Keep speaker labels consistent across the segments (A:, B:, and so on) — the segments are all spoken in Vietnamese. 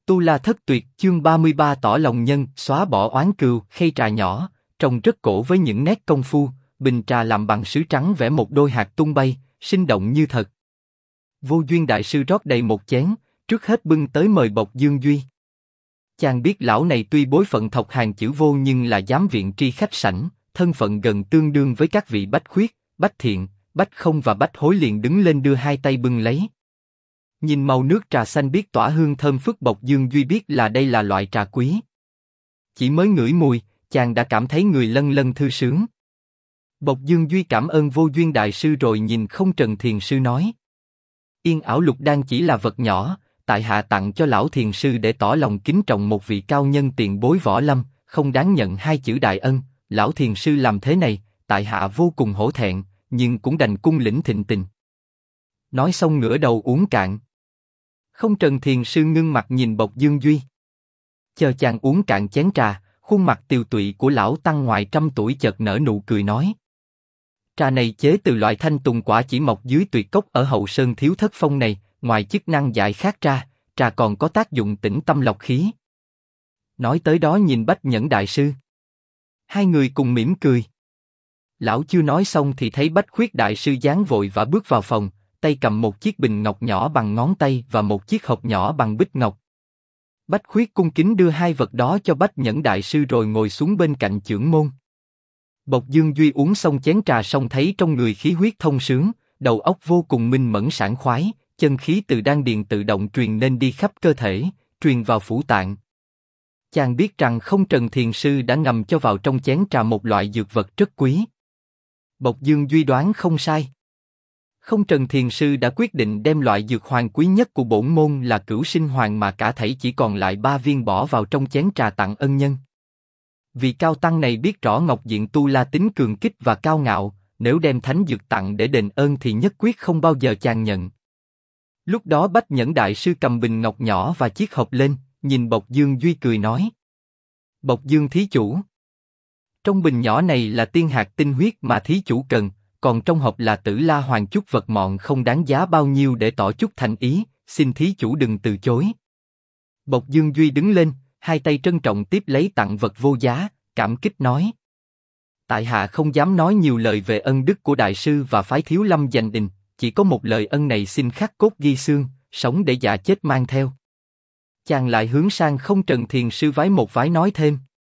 A: Tu La Thất Tuyệt chương 33 tỏ lòng nhân, xóa bỏ oán cừu, khay trà nhỏ, trông rất cổ với những nét công phu, bình trà làm bằng sứ trắng vẽ một đôi hạt tung bay, sinh động như thật. Vô Duyên đại sư rót đầy một chén, trước hết bưng tới mời Bộc Dương Duy. Chàng biết lão này tuy bối phận thọc hàng chữ Vô nhưng là giám viện tri khách sảnh, thân phận gần tương đương với các vị Bách Khuyết, Bách Thiện, Bách Không và Bách Hối liền đứng lên đưa hai tay bưng lấy. Nhìn màu nước trà xanh biết tỏa hương thơm phức, Bộc Dương Duy biết là đây là loại trà quý. Chỉ mới ngửi mùi, chàng đã cảm thấy người lân lân thư sướng. Bộc Dương Duy cảm ơn Vô Duyên đại sư rồi nhìn Không Trần thiền sư nói: Yên ảo lục đan chỉ là vật nhỏ, tại hạ tặng cho lão thiền sư để tỏ lòng kính trọng một vị cao nhân tiền bối võ lâm, không đáng nhận hai chữ đại ân. Lão thiền sư làm thế này, tại hạ vô cùng hổ thẹn, nhưng cũng đành cung lĩnh thịnh tình. Nói xong ngửa đầu uống cạn. Không Trần thiền sư ngưng mặt nhìn Bộc Dương Duy. Chờ chàng uống cạn chén trà, khuôn mặt tiều tụy của lão tăng ngoài trăm tuổi chợt nở nụ cười nói: Trà này chế từ loại thanh tùng quả chỉ mọc dưới tuyệt cốc ở hậu sơn Thiếu Thất Phong này, ngoài chức năng giải khát ra, trà còn có tác dụng tĩnh tâm lọc khí. Nói tới đó nhìn Bách Nhẫn đại sư. Hai người cùng mỉm cười. Lão chưa nói xong thì thấy Bách Khuyết đại sư giáng vội và bước vào phòng, tay cầm một chiếc bình ngọc nhỏ bằng ngón tay và một chiếc hộp nhỏ bằng bích ngọc. Bách Khuyết cung kính đưa hai vật đó cho Bách Nhẫn đại sư rồi ngồi xuống bên cạnh chưởng môn. Bộc Dương Duy uống xong chén trà xong thấy trong người khí huyết thông sướng, đầu óc vô cùng minh mẫn sảng khoái, chân khí từ đan điền tự động truyền nên đi khắp cơ thể, truyền vào phủ tạng. Chàng biết rằng Không Trần thiền sư đã ngầm cho vào trong chén trà một loại dược vật rất quý. Bộc Dương Duy đoán không sai. Không Trần thiền sư đã quyết định đem loại dược hoàng quý nhất của bổn môn là Cửu Sinh Hoàng mà cả thảy chỉ còn lại 3 viên bỏ vào trong chén trà tặng ân nhân. Vì cao tăng này biết rõ Ngọc Diện Tu La tính cường kích và cao ngạo, nếu đem thánh dược tặng để đền ơn thì nhất quyết không bao giờ chàng nhận. Lúc đó Bách Nhẫn đại sư cầm bình ngọc nhỏ và chiếc hộp lên, nhìn Bộc Dương Duy cười nói: Bộc Dương thí chủ, trong bình nhỏ này là tiên hạt tinh huyết mà thí chủ cần, còn trong hộp là Tử La Hoàng chút vật mọn không đáng giá bao nhiêu để tỏ chút thành ý, xin thí chủ đừng từ chối. Bộc Dương Duy đứng lên, hai tay trân trọng tiếp lấy tặng vật vô giá, cảm kích nói: Tại hạ không dám nói nhiều lời về ân đức của đại sư và phái Thiếu Lâm dành đình, chỉ có một lời ân này xin khắc cốt ghi xương, sống để già chết mang theo. Chàng lại hướng sang Không Trần thiền sư vái một vái nói thêm: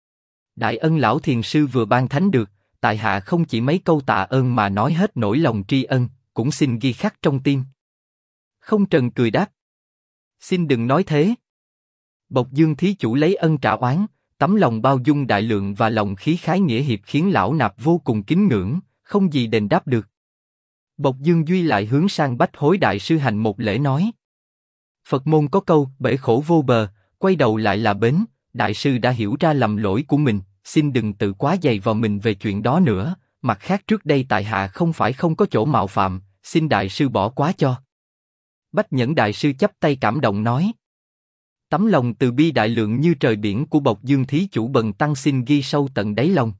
A: Đại ân lão thiền sư vừa ban thánh được, tại hạ không chỉ mấy câu tạ ơn mà nói hết nỗi lòng tri ân, cũng xin ghi khắc trong tim. Không Trần cười đáp: Xin đừng nói thế. Bộc Dương thí chủ lấy ân trả oán, tấm lòng bao dung đại lượng và lòng khí khái nghĩa hiệp khiến lão nạp vô cùng kính ngưỡng, không gì đền đáp được. Bộc Dương Duy lại hướng sang Bách Hối đại sư hành một lễ nói: Phật môn có câu bể khổ vô bờ, quay đầu lại là bến. Đại sư đã hiểu ra lầm lỗi của mình, xin đừng tự quá dày vào mình về chuyện đó nữa. Mặt khác trước đây tại hạ không phải không có chỗ mạo phạm, xin đại sư bỏ quá cho. Bách Nhẫn đại sư chắp tay cảm động nói: Tấm lòng từ bi đại lượng như trời biển của Bộc Dương thí chủ bần tăng xin ghi sâu tận đáy lòng.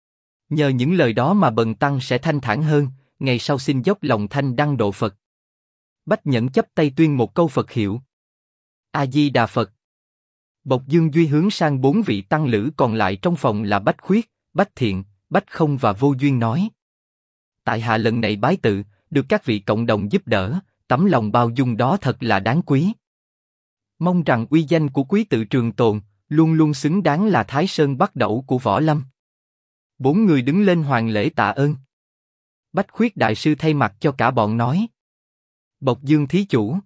A: Nhờ những lời đó mà bần tăng sẽ thanh thản hơn, ngày sau xin dốc lòng thanh đăng độ Phật. Bách Nhẫn chắp tay tuyên một câu Phật hiệu: A Di Đà Phật. Bộc Dương Duy hướng sang 4 vị tăng lữ còn lại trong phòng là Bách Khuyết, Bách Thiện, Bách Không và Vô Duyên nói: Tại hạ lần này bái tự, được các vị cộng đồng giúp đỡ, tấm lòng bao dung đó thật là đáng quý. Mong rằng uy danh của quý tự trường tồn, luôn luôn xứng đáng là Thái Sơn Bắc Đẩu của võ lâm. 4 người đứng lên hoàn lễ tạ ơn. Bách Khuyết đại sư thay mặt cho cả bọn nói: Bộc Dương thí chủ.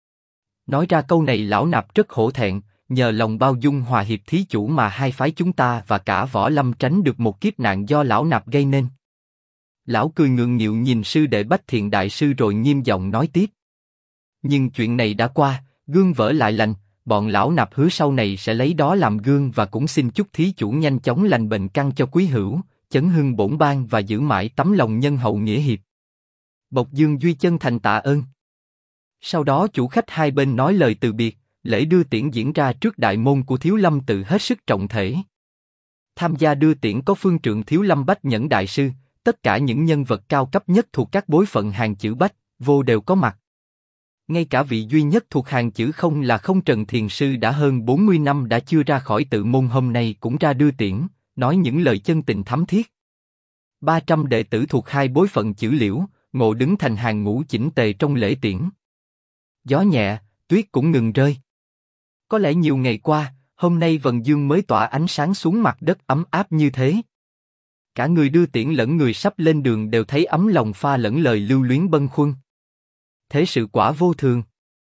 A: Nói ra câu này lão nạp rất hổ thẹn, nhờ lòng bao dung hòa hiệp thí chủ mà hai phái chúng ta và cả võ lâm tránh được một kiếp nạn do lão nạp gây nên. Lão cười ngượng nghịu nhìn sư đệ Bách Thiện đại sư rồi nghiêm giọng nói tiếp: Nhưng chuyện này đã qua, gương vỡ lại lành, bọn lão nạp hứa sau này sẽ lấy đó làm gương và cũng xin chúc thí chủ nhanh chóng lành bệnh căn cho quý hữu, chấn hưng bổn bang và giữ mãi tấm lòng nhân hậu nghĩa hiệp. Bộc Dương Duy chân thành tạ ơn. Sau đó chủ khách hai bên nói lời từ biệt, lễ đưa tiễn diễn ra trước đại môn của Thiếu Lâm tự hết sức trọng thể. Tham gia đưa tiễn có phương trượng Thiếu Lâm Bách Nhẫn đại sư, tất cả những nhân vật cao cấp nhất thuộc các bối phận hàng chữ Bách, Vô đều có mặt. Ngay cả vị duy nhất thuộc hàng chữ không là Không Trần Thiền Sư đã hơn 40 năm đã chưa ra khỏi tự môn hôm nay cũng ra đưa tiễn, nói những lời chân tình thắm thiết. 300 đệ tử thuộc hai bối phận chữ Liễu, Ngộ đứng thành hàng ngũ chỉnh tề trong lễ tiễn. Gió nhẹ, tuyết cũng ngừng rơi. Có lẽ nhiều ngày qua, hôm nay vầng dương mới tỏa ánh sáng xuống mặt đất ấm áp như thế. Cả người đưa tiễn lẫn người sắp lên đường đều thấy ấm lòng pha lẫn lời lưu luyến bâng khuâng. Thế sự quả vô thường.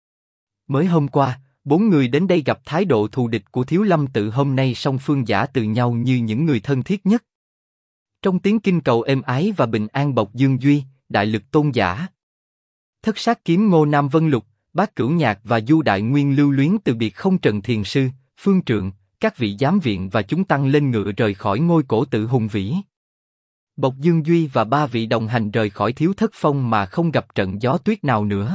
A: Mới hôm qua, 4 người đến đây gặp thái độ thù địch của Thiếu Lâm Tự, hôm nay song phương giả từ nhau như những người thân thiết nhất. Trong tiếng kinh cầu êm ái và bình an Bộc Dương Duy, Đại Lực Tôn Giả, Thất Sát Kiếm Ngô Nam Vân Lục, Bát Cửu Nhạc và Du Đại Nguyên lưu luyến từ biệt Không Trần Thiền Sư, Phương Trượng, các vị giám viện và chúng tăng lên ngựa rời khỏi ngôi cổ tự hùng vĩ. Bộc Dương Duy và 3 vị đồng hành rời khỏi Thiếu Thất Phong mà không gặp trận gió tuyết nào nữa.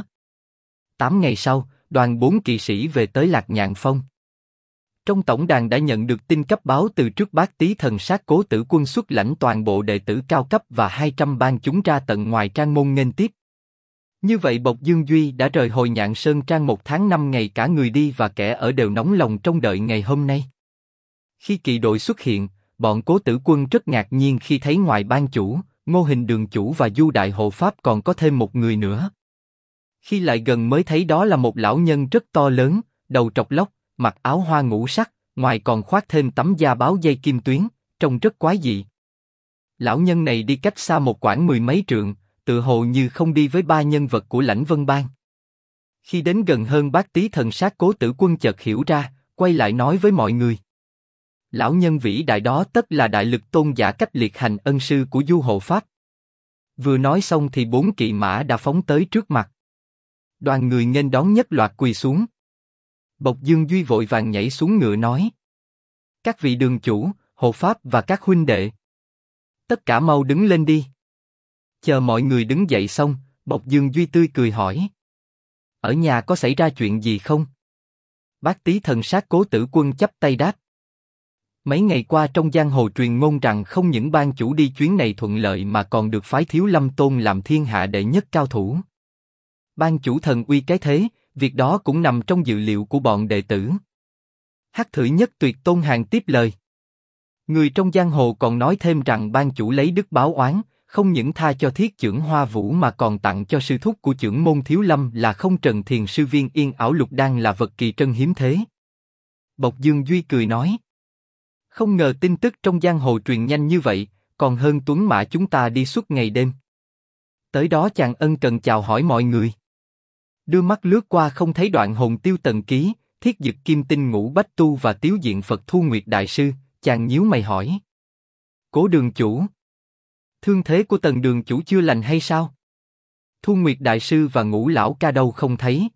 A: 8 ngày sau, đoàn 4 kỵ sĩ về tới Lạc Nhạn Phong. Trong tổng đàn đã nhận được tin cấp báo từ trước Bát Tý Thần Sát Cố Tử Quân xuất lãnh toàn bộ đệ tử cao cấp và 200 ban chúng ra tận ngoài trang môn nghênh tiếp. Như vậy Bộc Dương Duy đã rời Hồi Nhạn Sơn Trang 1 tháng 5 ngày, cả người đi và kẻ ở đều nóng lòng trông đợi ngày hôm nay. Khi kỵ đội xuất hiện, bọn Cố Tử Quân rất ngạc nhiên khi thấy ngoài ban chủ, Ngô Hình Đường chủ và Du Đại Hộ Pháp còn có thêm một người nữa. Khi lại gần mới thấy đó là một lão nhân rất to lớn, đầu trọc lóc, mặc áo hoa ngũ sắc, ngoài còn khoác thêm tấm da báo dây kim tuyến, trông rất quái dị. Lão nhân này đi cách xa một quãng 10 mấy trượng, tự hồ như không đi với 3 nhân vật của Lãnh Vân Bang. Khi đến gần hơn Bát Tý Thần Sát Cố Tử Quân chợt hiểu ra, quay lại nói với mọi người. Lão nhân vĩ đại đó tất là Đại Lực Tôn Giả Cách Liệt Hành, ân sư của Du Hộ Pháp. Vừa nói xong thì 4 kỵ mã đã phóng tới trước mặt. Đoàn người nghênh đón nhất loạt quỳ xuống. Bộc Dương Duy vội vàng nhảy xuống ngựa nói: các vị đường chủ, hộ pháp và các huynh đệ, tất cả mau đứng lên đi. Chờ mọi người đứng dậy xong, Bộc Dương Duy tươi cười hỏi: ở nhà có xảy ra chuyện gì không? Bát Tý Thần Sát Cố Tử Quân chắp tay đáp: mấy ngày qua trong giang hồ truyền ngôn rằng không những ban chủ đi chuyến này thuận lợi mà còn được phái Thiếu Lâm Tôn làm thiên hạ đệ nhất cao thủ. Ban chủ thần uy cái thế, việc đó cũng nằm trong dự liệu của bọn đệ tử. Hắc Thử Nhất Tuyệt Tôn Hàng tiếp lời: người trong giang hồ còn nói thêm rằng ban chủ lấy đức báo oán, không những tha cho Thiết Chưởng Hoa Vũ mà còn tặng cho sư thúc của chưởng môn Thiếu Lâm là Không Trần Thiền Sư viên Yên Ảo Lục Đan là vật kỳ trân hiếm thế. Bộc Dương Duy cười nói: không ngờ tin tức trong giang hồ truyền nhanh như vậy, còn hơn tuấn mã chúng ta đi suốt ngày đêm. Tới đó chàng ân cần chào hỏi mọi người. Đưa mắt lướt qua không thấy Đoạn Hồn Tiêu Tần Ký, Thiết Dực Kim Tinh Ngũ Bách Tu và Tiếu Diện Phật Thu Nguyệt Đại Sư, chàng nhíu mày hỏi: Cố đường chủ, thương thế của Tần đường chủ chưa lành hay sao? Thu Nguyệt Đại Sư và Ngũ Lão Ca đâu không thấy?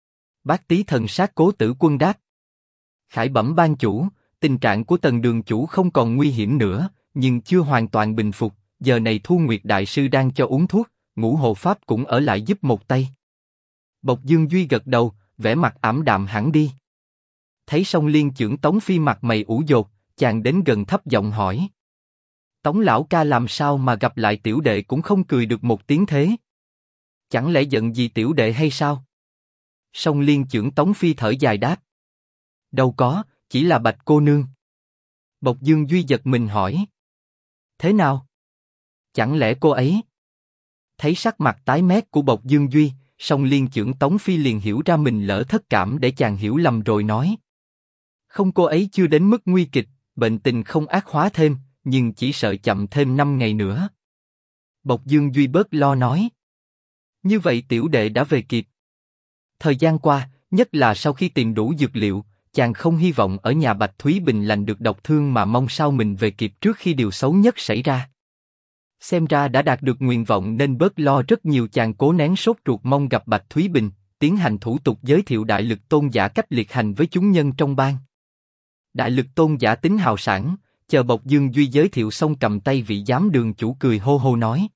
A: Bát Tý Thần Sát Cố Tử Quân đáp: khải bẩm ban chủ, tình trạng của Tần đường chủ không còn nguy hiểm nữa, nhưng chưa hoàn toàn bình phục. Giờ này Thu Nguyệt Đại Sư đang cho uống thuốc, Ngũ Hộ Pháp cũng ở lại giúp một tay. Bộc Dương Duy gật đầu, vẻ mặt ảm đạm hẳn đi. Thấy Song Liên Chưởng Tống Phi mặt mày ủ dột, chàng đến gần thấp giọng hỏi: Tống lão ca làm sao mà gặp lại tiểu đệ cũng không cười được một tiếng thế? Chẳng lẽ giận gì tiểu đệ hay sao? Song Liên Chưởng Tống Phi thở dài đáp: đâu có, chỉ là Bạch cô nương. Bộc Dương Duy giật mình hỏi: thế nào? Chẳng lẽ cô ấy? Thấy sắc mặt tái mét của Bộc Dương Duy, Song Liên Chưởng Tống Phi liền hiểu ra mình lỡ thất cảm để chàng hiểu lầm rồi nói: không, cô ấy chưa đến mức nguy kịch, bệnh tình không ác hóa thêm, nhưng chỉ sợ chậm thêm 5 ngày nữa. Bộc Dương Duy bớt lo nói: như vậy tiểu đệ đã về kịp. Thời gian qua, nhất là sau khi tìm đủ dược liệu, chàng không hy vọng ở nhà Bạch Thúy Bình lành được độc thương mà mong sao mình về kịp trước khi điều xấu nhất xảy ra. Xem ra đã đạt được nguyện vọng nên bớt lo rất nhiều, chàng cố nén sốt ruột mong gặp Bạch Thúy Bình, tiến hành thủ tục giới thiệu Đại Lực Tôn Giả Cách Liệt Hành với chúng nhân trong bang. Đại Lực Tôn Giả tính hào sảng, chờ Bộc Dương Duy giới thiệu xong cầm tay vị giám đường chủ cười hô hô nói: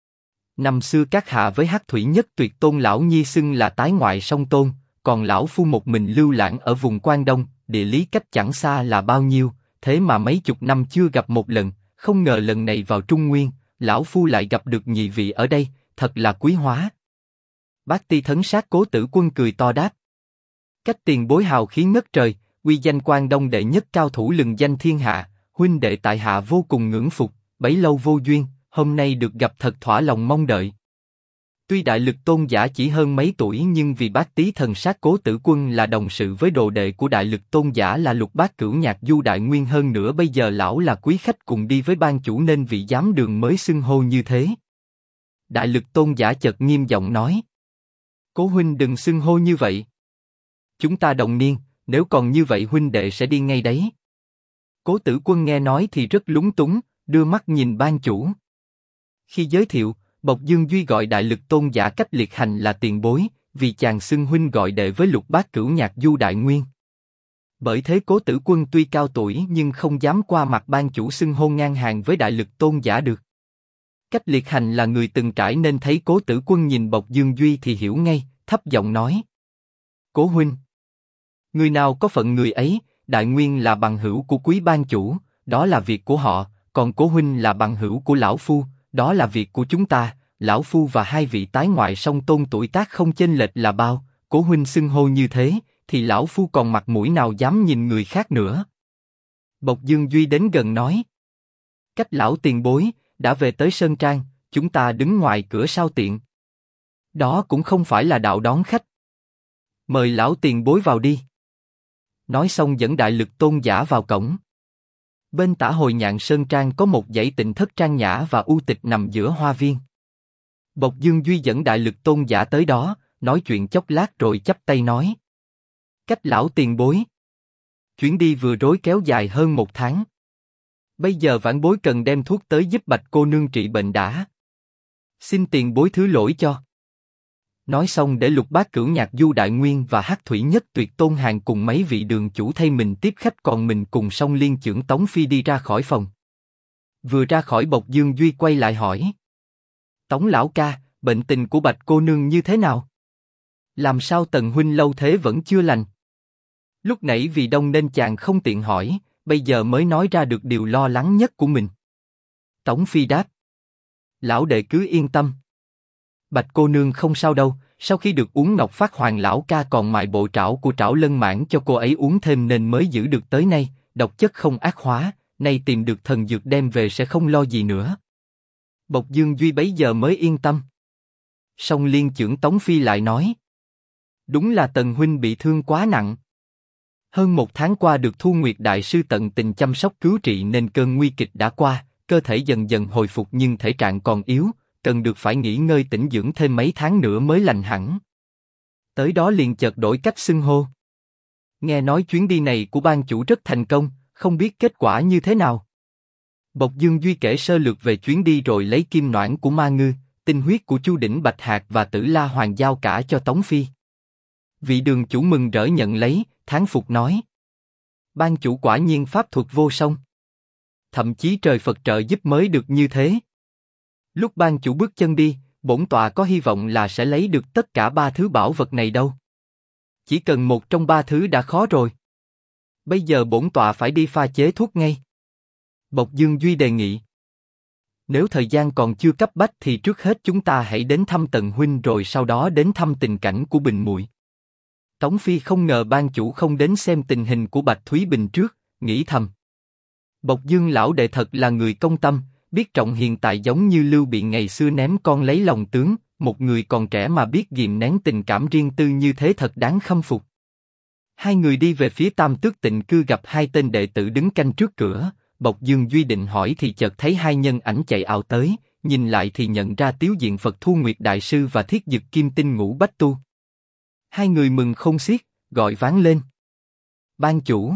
A: năm xưa các hạ với Hắc Thủy Nhất Tuyệt Tôn lão nhi xưng là tái ngoại song tôn, còn lão phu một mình lưu lãng ở vùng Quan Đông, địa lý cách chẳng xa là bao nhiêu, thế mà mấy chục năm chưa gặp một lần, không ngờ lần này vào Trung Nguyên, lão phu lại gặp được nhị vị ở đây, thật là quý hóa. Bác Ti Thấn Sát Cố Tử Quân cười to đáp. Cách tiền bối hào khí ngất trời, uy danh Quan Đông đệ nhất cao thủ lừng danh thiên hạ, huynh đệ tại hạ vô cùng ngưỡng phục, bấy lâu vô duyên, hôm nay được gặp thật thỏa lòng mong đợi. Tuy Đại Lực Tôn giả chỉ hơn mấy tuổi nhưng vì Bác Tý Thần Sát Cố Tử Quân là đồng sự với đồ đệ của Đại Lực Tôn giả là Lục Bát Cửu Nhạc Du Đại Nguyên, hơn nữa bây giờ lão là quý khách cùng đi với ban chủ nên vị giám đường mới xưng hô như thế. Đại Lực Tôn giả chợt nghiêm giọng nói. Cố huynh đừng xưng hô như vậy. Chúng ta đồng niên, nếu còn như vậy huynh đệ sẽ đi ngay đấy. Cố Tử Quân nghe nói thì rất lúng túng, đưa mắt nhìn ban chủ. Khi giới thiệu, Bộc Dương Duy gọi Đại Lực Tôn giả Cách Liệt Hành là tiền bối, vì chàng xưng huynh gọi đệ với Lục Bát Cửu Nhạc Du Đại Nguyên. Bởi thế Cố Tử Quân tuy cao tuổi nhưng không dám qua mặt ban chủ xưng hô ngang hàng với Đại Lực Tôn giả được. Cách Liệt Hành là người từng trải nên thấy Cố Tử Quân nhìn Bộc Dương Duy thì hiểu ngay, thấp giọng nói. Cố huynh, người nào có phận người ấy, Đại Nguyên là bằng hữu của quý ban chủ, đó là việc của họ, còn Cố huynh là bằng hữu của lão phu, đó là việc của chúng ta. Lão phu và hai vị tái ngoại song tôn tuổi tác không chênh lệch là bao, Cố huynh xưng hô như thế, thì lão phu còn mặt mũi nào dám nhìn người khác nữa. Bộc Dương Duy đến gần nói. Cách lão tiền bối, đã về tới Sơn Trang, chúng ta đứng ngoài cửa sao tiện. Đó cũng không phải là đạo đón khách. Mời lão tiền bối vào đi. Nói xong dẫn Đại Lực Tôn giả vào cổng. Bên tả hồi Nhạn Sơn Trang có một dãy tịnh thất trang nhã và u tịch nằm giữa hoa viên. Bộc Dương Duy dẫn Đại Lực Tôn giả tới đó, nói chuyện chốc lát rồi chắp tay nói. Cách lão tiền bối. Chuyến đi vừa rối kéo dài hơn 1 tháng. Bây giờ vãn bối cần đem thuốc tới giúp Bạch cô nương trị bệnh đã. Xin tiền bối thứ lỗi cho. Nói xong để Lục Bát Cửu Nhạc Du Đại Nguyên và Hắc Thủy Nhất Tuyệt Tôn Hàng cùng mấy vị đường chủ thay mình tiếp khách, còn mình cùng Song Liên trưởng Tống Phi đi ra khỏi phòng. Vừa ra khỏi, Bộc Dương Duy quay lại hỏi. Tống lão ca, bệnh tình của Bạch cô nương như thế nào? Làm sao Tần huynh lâu thế vẫn chưa lành? Lúc nãy vì đông nên chàng không tiện hỏi, bây giờ mới nói ra được điều lo lắng nhất của mình. Tống Phi đáp. Lão đệ cứ yên tâm. Bạch cô nương không sao đâu, sau khi được uống Ngọc Phát Hoàng lão ca còn mại bộ trảo của Trảo Lân Mãn cho cô ấy uống thêm nên mới giữ được tới nay, độc chất không ác hóa, nay tìm được thần dược đem về sẽ không lo gì nữa. Bộc Dương Duy bấy giờ mới yên tâm. Song Liên trưởng Tống Phi lại nói. Đúng là Tần huynh bị thương quá nặng. Hơn 1 tháng qua được Thu Nguyệt Đại Sư tận tình chăm sóc cứu trị nên cơn nguy kịch đã qua, cơ thể dần dần hồi phục nhưng thể trạng còn yếu, cần được phải nghỉ ngơi tĩnh dưỡng thêm mấy tháng nữa mới lành hẳn. Tới đó liền chợt đổi cách xưng hô. Nghe nói chuyến đi này của ban chủ rất thành công, không biết kết quả như thế nào. Bộc Dương Duy kể sơ lược về chuyến đi rồi lấy kim noãn của Ma Ngư, tinh huyết của Chu Đỉnh Bạch Hạc và Tử La Hoàng giao cả cho Tống Phi. Vị đường chủ mừng rỡ nhận lấy, thán phục nói. Ban chủ quả nhiên pháp thuật vô song. Thậm chí trời Phật trợ giúp mới được như thế. Lúc ban chủ bước chân đi, bổn tọa có hy vọng là sẽ lấy được tất cả 3 thứ bảo vật này đâu. Chỉ cần một trong 3 thứ đã khó rồi. Bây giờ bổn tọa phải đi pha chế thuốc ngay. Bộc Dương Duy đề nghị. Nếu thời gian còn chưa cấp bách thì trước hết chúng ta hãy đến thăm Tần huynh rồi sau đó đến thăm tình cảnh của Bình muội. Tống Phi không ngờ ban chủ không đến xem tình hình của Bạch Thúy Bình trước, nghĩ thầm. Bộc Dương lão đệ thật là người công tâm, biết trọng hiện tại giống như Lưu Bị ngày xưa ném con lấy lòng tướng, một người còn trẻ mà biết ghìm nén tình cảm riêng tư như thế thật đáng khâm phục. Hai người đi về phía Tam Tước Tịnh Cư gặp 2 tên đệ tử đứng canh trước cửa, Bộc Dương Duy định hỏi thì chợt thấy 2 nhân ảnh chạy ào tới, nhìn lại thì nhận ra Tiếu Diện Phật Thu Nguyệt Đại Sư và Thiết Dực Kim Tinh Ngũ Bách Tu. 2 người mừng không xiết, gọi ván lên. Ban chủ.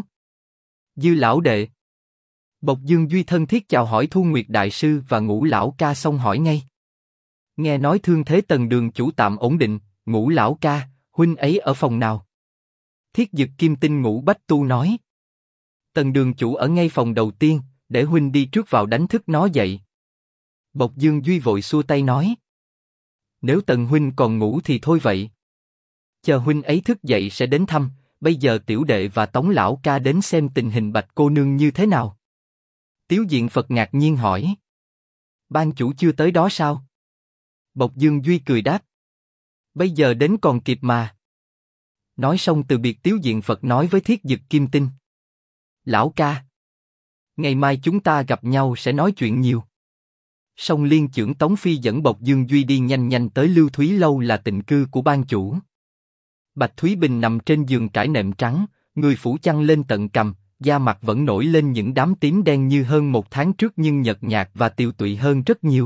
A: Dư lão đệ. Bộc Dương Duy thân thiết chào hỏi Thu Nguyệt Đại Sư và Ngũ lão ca xong hỏi ngay. Nghe nói thương thế Tần đường chủ tạm ổn định, Ngũ lão ca, huynh ấy ở phòng nào? Thiết Dực Kim Tinh Ngũ Bách Tu nói. Tần đường chủ ở ngay phòng đầu tiên, để huynh đi trước vào đánh thức nó dậy. Bộc Dương Duy vội xua tay nói. Nếu Tần huynh còn ngủ thì thôi vậy. Chờ huynh ấy thức dậy sẽ đến thăm, bây giờ tiểu đệ và Tống lão ca đến xem tình hình Bạch cô nương như thế nào. Tiếu Diện Phật ngạc nhiên hỏi. Ban chủ chưa tới đó sao? Bộc Dương Duy cười đáp. Bây giờ đến còn kịp mà. Nói xong từ biệt Tiếu Diện Phật nói với Thiết Dực Kim Tinh. Lão ca. Ngày mai chúng ta gặp nhau sẽ nói chuyện nhiều. Song Liên trưởng Tống Phi dẫn Bộc Dương Duy đi nhanh nhanh tới Lưu Thúy Lâu là tịnh cư của ban chủ. Bạch Thúy Bình nằm trên giường trải nệm trắng, người phủ chăn lên tận cằm, da mặt vẫn nổi lên những đám tím đen như hơn một tháng trước nhưng nhợt nhạt và tiều tụy hơn rất nhiều.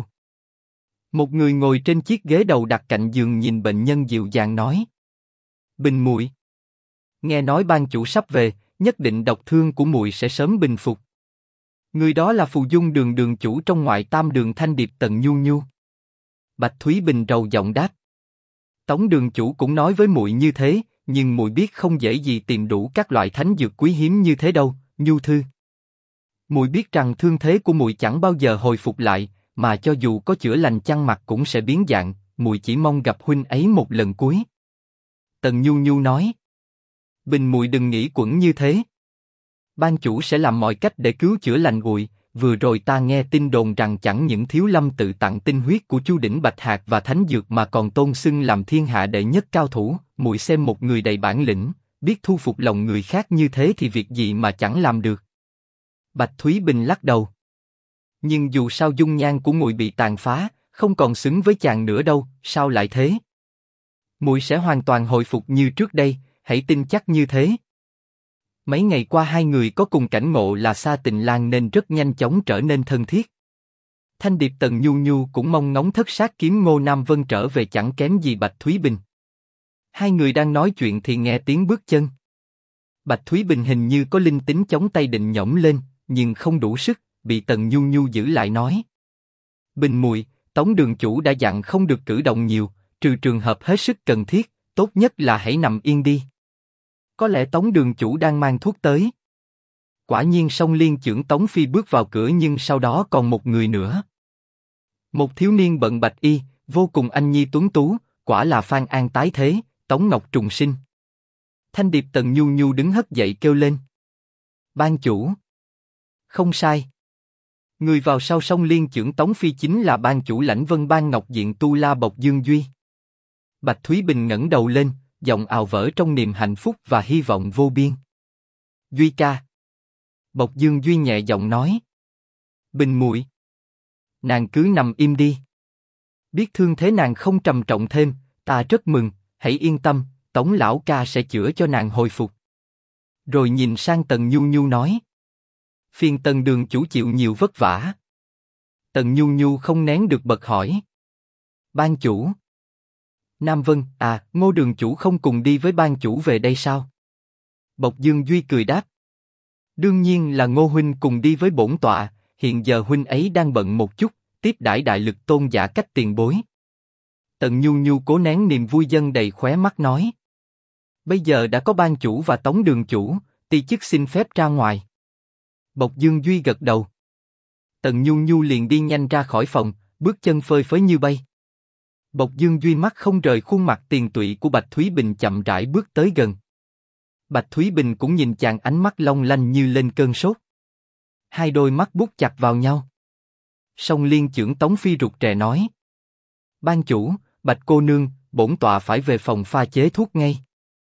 A: Một người ngồi trên chiếc ghế đầu đặt cạnh giường nhìn bệnh nhân dịu dàng nói. Bình muội, nghe nói ban chủ sắp về, nhất định độc thương của muội sẽ sớm bình phục. Người đó là Phù Dung Đường đường chủ trong ngoại tam đường Thanh Điệp Tần Nhu Nhu. Bạch Thúy Bình rầu giọng đáp. Tống đường chủ cũng nói với muội như thế, nhưng muội biết không dễ gì tìm đủ các loại thánh dược quý hiếm như thế đâu, Nhu thư. Muội biết rằng thương thế của muội chẳng bao giờ hồi phục lại, mà cho dù có chữa lành chăng mặt cũng sẽ biến dạng, muội chỉ mong gặp huynh ấy một lần cuối. Tần Nhu Nhu nói. Bình muội đừng nghĩ quẩn như thế. Ban chủ sẽ làm mọi cách để cứu chữa lành muội. Vừa rồi ta nghe tin đồn rằng chẳng những Thiếu Lâm tự tặng tinh huyết của Chu Đỉnh Bạch Hạc và thánh dược mà còn tôn xưng làm thiên hạ đệ nhất cao thủ. Muội xem một người đầy bản lĩnh, biết thu phục lòng người khác như thế thì việc gì mà chẳng làm được. Bạch Thúy Bình lắc đầu. Nhưng dù sao dung nhan của muội bị tàn phá, không còn xứng với chàng nữa đâu. Sao lại thế? Muội sẽ hoàn toàn hồi phục như trước đây, hãy tin chắc như thế. Mấy ngày qua hai người có cùng cảnh ngộ là Sa Tịnh Lan nên rất nhanh chóng trở nên thân thiết. Thanh Điệp Tần Nhu Nhu cũng mong ngóng Thất Sát Kiếm Ngô Nam Vân trở về chẳng kém gì Bạch Thúy Bình. Hai người đang nói chuyện thì nghe tiếng bước chân. Bạch Thúy Bình hình như có linh tính chống tay định nhổm lên, nhưng không đủ sức, bị Tần Nhu Nhu giữ lại nói. Bình muội, Tống đường chủ đã dặn không được cử động nhiều, trừ trường hợp hết sức cần thiết, tốt nhất là hãy nằm yên đi. Có lẽ Tống đường chủ đang mang thuốc tới. Quả nhiên Song Liên trưởng Tống Phi bước vào cửa nhưng sau đó còn một người nữa. Một thiếu niên bận bạch y, vô cùng anh nhi tuấn tú, quả là Phan An tái thế, Tống Ngọc trùng sinh. Thanh Điệp Tần Nhu Nhu đứng hất dậy kêu lên. Ban chủ. Không sai. Người vào sau Song Liên trưởng Tống Phi chính là ban chủ Lãnh Vân Ban Ngọc Diện Tu La Bộc Dương Duy. Bạch Thúy Bình ngẩng đầu lên, giọng ào vỡ trong niềm hạnh phúc và hy vọng vô biên. Duy ca. Bộc Dương Duy nhẹ giọng nói. Bình muội, nàng cứ nằm im đi. Biết thương thế nàng không trầm trọng thêm, ta rất mừng, hãy yên tâm, Tống lão ca sẽ chữa cho nàng hồi phục. Rồi nhìn sang Tần Nhu Nhu nói. Phiền Tần đường chủ chịu nhiều vất vả. Tần Nhu Nhu không nén được bật hỏi. Ban chủ. Nam Vân, Ngô đường chủ không cùng đi với ban chủ về đây sao? Bộc Dương Duy cười đáp. Đương nhiên là Ngô huynh cùng đi với bổn tọa, hiện giờ huynh ấy đang bận một chút, tiếp đãi đại lực tôn giả cách tiền bối. Tần Nhu Nhu cố nén niềm vui dân đầy khóe mắt nói. Bây giờ đã có ban chủ và Tống đường chủ, ti chức xin phép ra ngoài. Bộc Dương Duy gật đầu. Tần Nhu Nhu liền đi nhanh ra khỏi phòng, bước chân phơi phới như bay. Bộc Dương Duy mắt không rời khuôn mặt tiền tụy của Bạch Thúy Bình chậm rãi bước tới gần. Bạch Thúy Bình cũng nhìn chàng ánh mắt long lanh như lên cơn sốt. Hai đôi mắt bút chặt vào nhau. Song Liên trưởng Tống Phi rụt rè nói. Ban chủ, Bạch cô nương, bổn tọa phải về phòng pha chế thuốc ngay.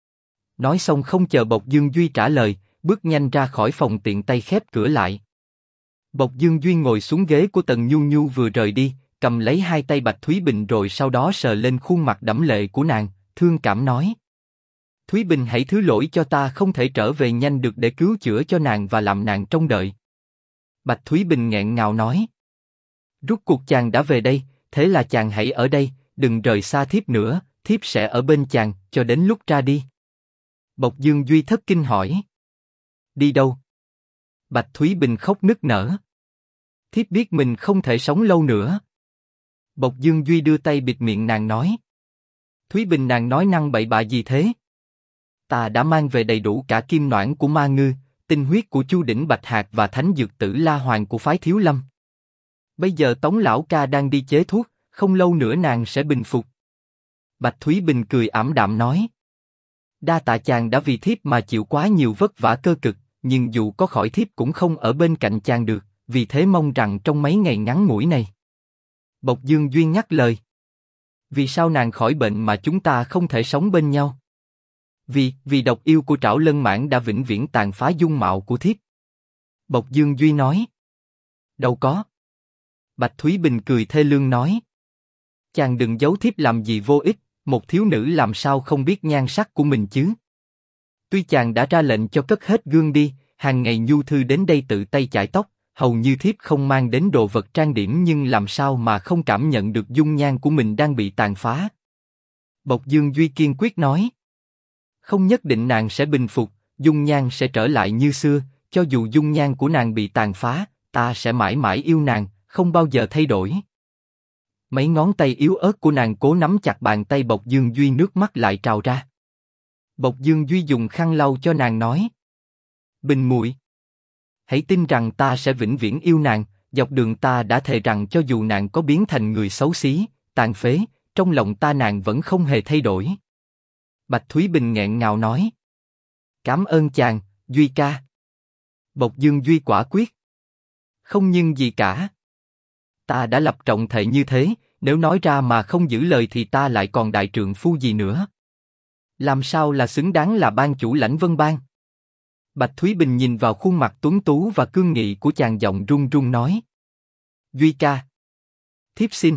A: Nói xong không chờ Bộc Dương Duy trả lời, bước nhanh ra khỏi phòng tiện tay khép cửa lại. Bộc Dương Duy ngồi xuống ghế của Tần Nhu Nhu vừa rời đi, cầm lấy hai tay Bạch Thúy Bình rồi sau đó sờ lên khuôn mặt đẫm lệ của nàng, thương cảm nói. Thúy Bình hãy thứ lỗi cho ta không thể trở về nhanh được để cứu chữa cho nàng và làm nàng trông đợi. Bạch Thúy Bình nghẹn ngào nói. Rút cuộc chàng đã về đây, thế là chàng hãy ở đây, đừng rời xa thiếp nữa, thiếp sẽ ở bên chàng, cho đến lúc ra đi. Bộc Dương Duy thất kinh hỏi. Đi đâu? Bạch Thúy Bình khóc nức nở. Thiếp biết mình không thể sống lâu nữa. Bộc Dương Duy đưa tay bịt miệng nàng nói. Thúy Bình nàng nói năng bậy bạ gì thế? Ta đã mang về đầy đủ cả kim noãn của Ma Ngư, tinh huyết của Chu Đỉnh Bạch Hạc và thánh dược tử La Hoàng của phái Thiếu Lâm. Bây giờ Tống lão ca đang đi chế thuốc, không lâu nữa nàng sẽ bình phục. Bạch Thúy Bình cười ảm đạm nói. Đa tạ chàng đã vì thiếp mà chịu quá nhiều vất vả cơ cực, nhưng dù có khỏi thiếp cũng không ở bên cạnh chàng được, vì thế mong rằng trong mấy ngày ngắn ngủi này. Bộc Dương Duy nhắc lời. Vì sao nàng khỏi bệnh mà chúng ta không thể sống bên nhau? Vì độc yêu của Trảo Lân Mãng đã vĩnh viễn tàn phá dung mạo của thiếp. Bộc Dương Duy nói. Đâu có. Bạch Thúy Bình cười thê lương nói. Chàng đừng giấu thiếp làm gì vô ích, một thiếu nữ làm sao không biết nhan sắc của mình chứ? Tuy chàng đã ra lệnh cho cất hết gương đi, hàng ngày nhu thư đến đây tự tay chải tóc, hầu như thiếp không mang đến đồ vật trang điểm nhưng làm sao mà không cảm nhận được dung nhan của mình đang bị tàn phá. Bộc Dương Duy kiên quyết nói. Không nhất định nàng sẽ bình phục, dung nhan sẽ trở lại như xưa, cho dù dung nhan của nàng bị tàn phá, ta sẽ mãi mãi yêu nàng, không bao giờ thay đổi. Mấy ngón tay yếu ớt của nàng cố nắm chặt bàn tay Bộc Dương Duy, nước mắt lại trào ra. Bộc Dương Duy dùng khăn lau cho nàng nói. Bình muội, hãy tin rằng ta sẽ vĩnh viễn yêu nàng, dọc đường ta đã thề rằng cho dù nàng có biến thành người xấu xí, tàn phế, trong lòng ta nàng vẫn không hề thay đổi. Bạch Thúy Bình nghẹn ngào nói. Cảm ơn chàng, Duy ca. Bộc Dương Duy quả quyết. Không nhưng gì cả. Ta đã lập trọng thệ như thế, nếu nói ra mà không giữ lời thì ta lại còn đại trượng phu gì nữa. Làm sao là xứng đáng là ban chủ Lãnh Vân Bang? Bạch Thúy Bình nhìn vào khuôn mặt tuấn tú và cương nghị của chàng, giọng run run nói. Duy ca. Thiếp xin.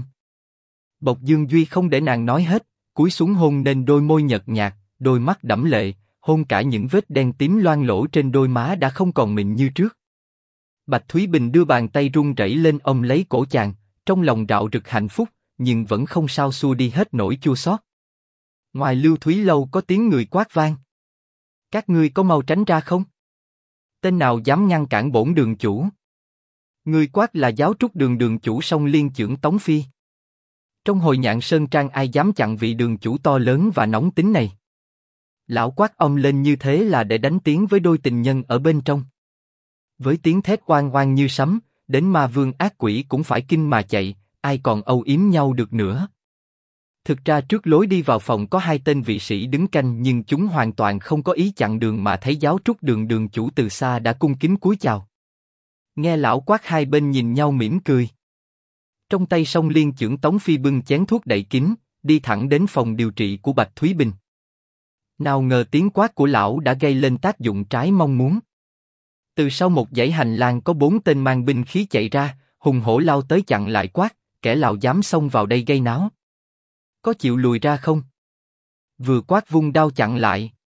A: Bộc Dương Duy không để nàng nói hết, cúi xuống hôn lên đôi môi nhợt nhạt, đôi mắt đẫm lệ, hôn cả những vết đen tím loang lổ trên đôi má đã không còn mịn như trước. Bạch Thúy Bình đưa bàn tay run rẩy lên ôm lấy cổ chàng, trong lòng rạo rực hạnh phúc, nhưng vẫn không sao xua đi hết nỗi chua xót. Ngoài Lưu Thúy Lâu có tiếng người quát vang. Các ngươi có mau tránh ra không? Tên nào dám ngăn cản bổn đường chủ? Người quát là giáo trúc đường đường chủ Song Liên Chưởng Tống Phi. Trong Hồi Nhạn Sơn Trang ai dám chặn vị đường chủ to lớn và nóng tính này? Lão quát ông lên như thế là để đánh tiếng với đôi tình nhân ở bên trong. Với tiếng thét oang oang như sấm, đến ma vương ác quỷ cũng phải kinh mà chạy, ai còn âu yếm nhau được nữa. Thực ra trước lối đi vào phòng có hai tên vị sĩ đứng canh, nhưng chúng hoàn toàn không có ý chặn đường mà thấy giáo trúc đường đường chủ từ xa đã cung kính cúi chào. Nghe lão quát, hai bên nhìn nhau mỉm cười. Trong tay Song Liên Chưởng Tống Phi bưng chén thuốc đậy kín, đi thẳng đến phòng điều trị của Bạch Thúy Bình. Nào ngờ tiếng quát của lão đã gây lên tác dụng trái mong muốn. Từ sau một dãy hành lang có 4 tên mang binh khí chạy ra, hùng hổ lao tới chặn lại quát, kẻ nào dám xông vào đây gây náo? Có chịu lùi ra không? Vừa quát vung đao chặn lại.